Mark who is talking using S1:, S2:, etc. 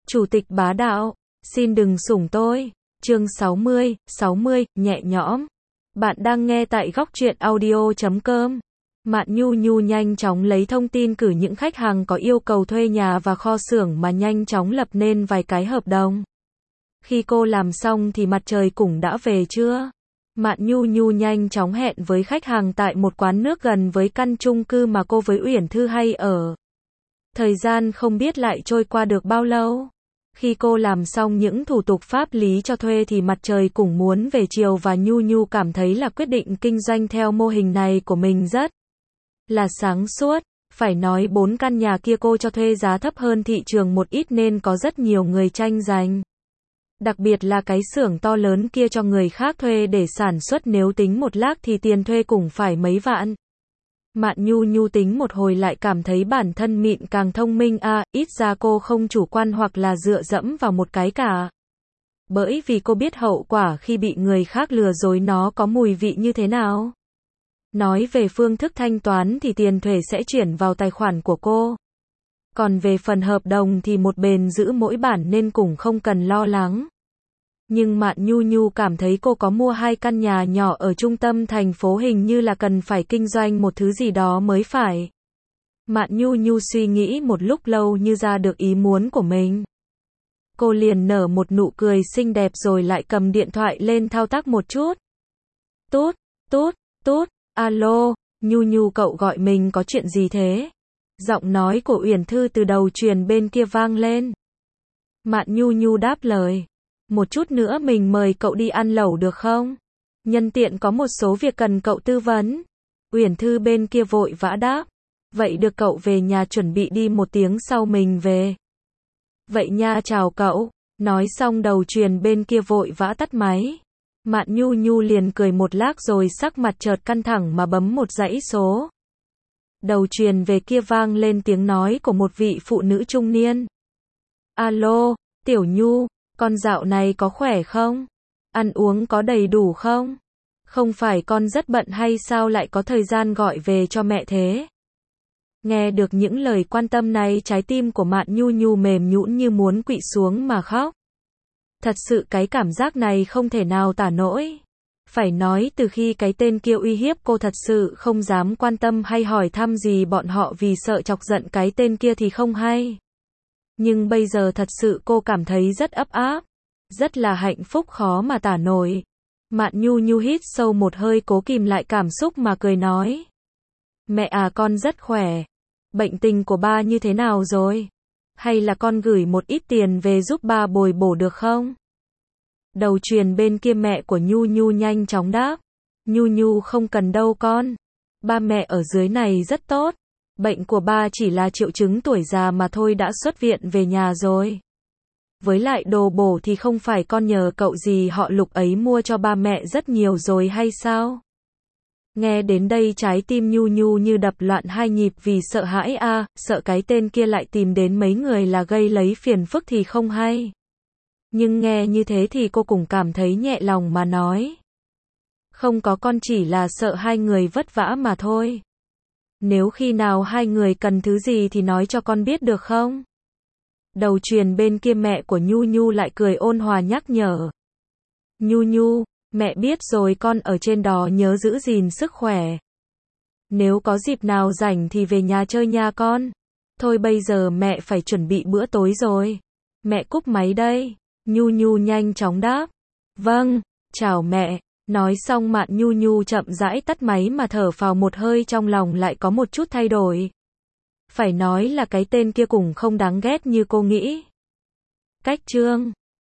S1: Chủ tịch bá đạo, xin đừng sủng tôi. Chương 60, nhẹ nhõm. Bạn đang nghe tại góc truyện audio.com. Mạn Nhu Nhu nhanh chóng lấy thông tin cử những khách hàng có yêu cầu thuê nhà và kho xưởng mà nhanh chóng lập nên vài cái hợp đồng. Khi cô làm xong thì mặt trời cũng đã về trưa. Mạn Nhu Nhu nhanh chóng hẹn với khách hàng tại một quán nước gần với căn chung cư mà cô với Uyển Thư hay ở. Thời gian không biết lại trôi qua được bao lâu. Khi cô làm xong những thủ tục pháp lý cho thuê thì mặt trời cũng muốn về chiều và Nhu Nhu cảm thấy là quyết định kinh doanh theo mô hình này của mình rất là sáng suốt. Phải nói 4 căn nhà kia cô cho thuê giá thấp hơn thị trường một ít nên có rất nhiều người tranh giành. Đặc biệt là cái xưởng to lớn kia cho người khác thuê để sản xuất, nếu tính một lác thì tiền thuê cũng phải mấy vạn. Mạn Nhu Nhu tính một hồi lại cảm thấy bản thân mịn càng thông minh ít ra cô không chủ quan hoặc là dựa dẫm vào một cái cả. Bởi vì cô biết hậu quả khi bị người khác lừa dối nó có mùi vị như thế nào. Nói về phương thức thanh toán thì tiền thuê sẽ chuyển vào tài khoản của cô. Còn về phần hợp đồng thì một bên giữ mỗi bản nên cũng không cần lo lắng. Nhưng Mạn Nhu Nhu cảm thấy cô có mua 2 căn nhà nhỏ ở trung tâm thành phố hình như là cần phải kinh doanh một thứ gì đó mới phải. Mạn Nhu Nhu suy nghĩ một lúc lâu như ra được ý muốn của mình. Cô liền nở một nụ cười xinh đẹp rồi lại cầm điện thoại lên thao tác một chút. Tút, tút, tút, alo, Nhu Nhu cậu gọi mình có chuyện gì thế? Giọng nói của Uyển Thư từ đầu truyền bên kia vang lên. Mạn Nhu Nhu đáp lời. Một chút nữa mình mời cậu đi ăn lẩu được không? Nhân tiện có một số việc cần cậu tư vấn. Uyển Thư bên kia vội vã đáp. Vậy được, cậu về nhà chuẩn bị đi, 1 tiếng sau mình về. Vậy nha, chào cậu. Nói xong đầu truyền bên kia vội vã tắt máy. Mạn Nhu Nhu liền cười một lát rồi sắc mặt chợt căng thẳng mà bấm một dãy số. Đầu truyền về kia vang lên tiếng nói của một vị phụ nữ trung niên. Alo, Tiểu Nhu, con dạo này có khỏe không? Ăn uống có đầy đủ không? Không phải con rất bận hay sao lại có thời gian gọi về cho mẹ thế? Nghe được những lời quan tâm này, trái tim của Mạn Nhu Nhu mềm nhũn như muốn quỵ xuống mà khóc. Thật sự cái cảm giác này không thể nào tả nổi. Phải nói từ khi cái tên kia uy hiếp cô thật sự không dám quan tâm hay hỏi thăm gì bọn họ vì sợ chọc giận cái tên kia thì không hay. Nhưng bây giờ thật sự cô cảm thấy rất ấp áp, rất là hạnh phúc khó mà tả nổi. Mạn Nhu Nhu hít sâu một hơi cố kìm lại cảm xúc mà cười nói. Mẹ à, con rất khỏe. Bệnh tình của ba như thế nào rồi? Hay là con gửi một ít tiền về giúp ba bồi bổ được không? Đầu truyền bên kia mẹ của Nhu Nhu nhanh chóng đáp. Nhu Nhu không cần đâu con. Ba mẹ ở dưới này rất tốt. Bệnh của ba chỉ là triệu chứng tuổi già mà thôi, đã xuất viện về nhà rồi. Với lại đồ bổ thì không phải con nhờ cậu gì họ Lục ấy mua cho ba mẹ rất nhiều rồi hay sao? Nghe đến đây trái tim Nhu Nhu như đập loạn 2 nhịp vì sợ hãi sợ cái tên kia lại tìm đến mấy người là gây lấy phiền phức thì không hay. Nhưng nghe như thế thì cô cũng cảm thấy nhẹ lòng mà nói. Không có, con chỉ là sợ 2 người vất vả mà thôi. Nếu khi nào 2 người cần thứ gì thì nói cho con biết được không? Đầu truyền bên kia mẹ của Nhu Nhu lại cười ôn hòa nhắc nhở. Nhu Nhu, mẹ biết rồi, con ở trên đó nhớ giữ gìn sức khỏe. Nếu có dịp nào rảnh thì về nhà chơi nha con. Thôi bây giờ mẹ phải chuẩn bị bữa tối rồi. Mẹ cúp máy đây. Nhu Nhu nhanh chóng đáp. Vâng, chào mẹ. Nói xong Mạn Nhu Nhu chậm rãi tắt máy mà thở phào một hơi, trong lòng lại có một chút thay đổi. Phải nói là cái tên kia cũng không đáng ghét như cô nghĩ. Cách chương